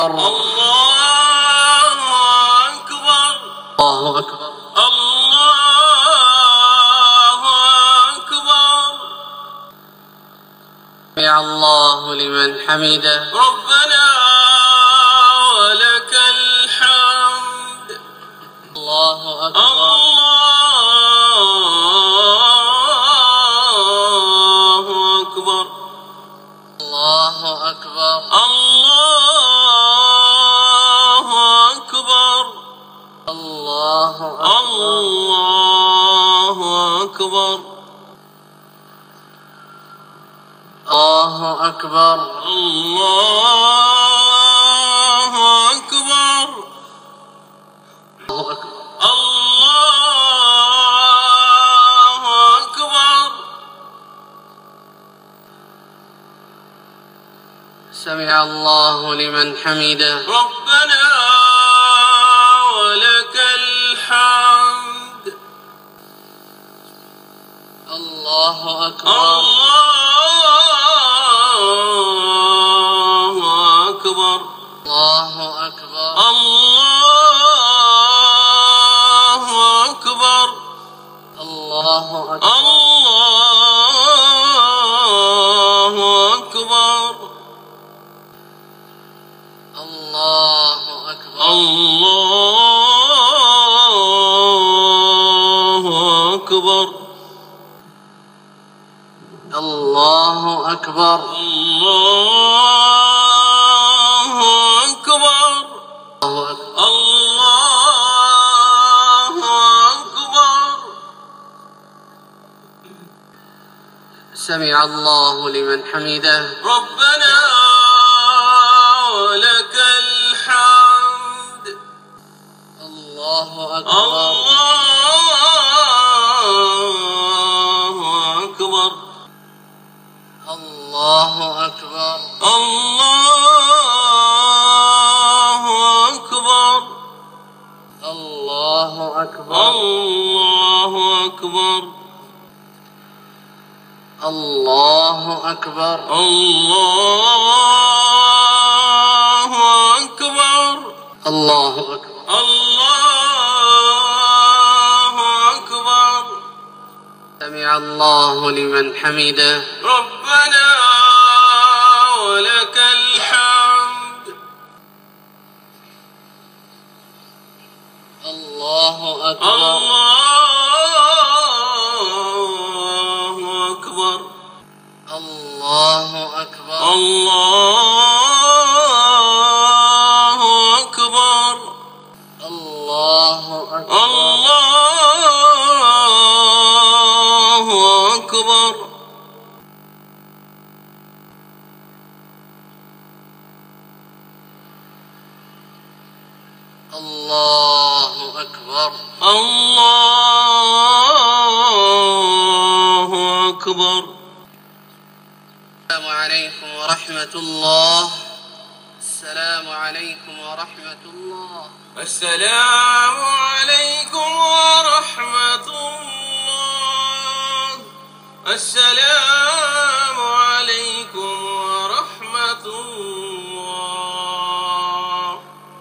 الله أكبر. الله أكبر. الله أكبر. سمع الله لمن حمده. ربنا ولك الحمد. الله أكبر. الله أكبر. الله أكبر. الله أكبر. الله أكبر. الله أكبر. الله أكبر. الله أكبر. الله أكبر. سمع الله لمن حمده. ربنا ولك الحمد. الله أكبر. الله أكبر. الله أكبر. الله أكبر. الله أكبر. الله أكبر. الله أكبر. الله أكبر. الله أكبر. الله أكبر. الله أكبر. سمع الله لمن حمده. ربنا ولك الحمد. الله أكبر. الله أكبر. الله أكبر. الله أكبر. الله أكبر. الله أكبر. الله أكبر. الله أكبر. الله أكبر. الله أكبر. سمع الله لمن حمده. ربنا ولك الحمد. الله أكبر. الله أكبر. الله أكبر. الله أكبر. الله أكبر. الله أكبر. الله أكبر. الله أكبر. السلام عليكم ورحمة الله. السلام عليكم ورحمة الله. السلام عليكم ورحمة الله. السلام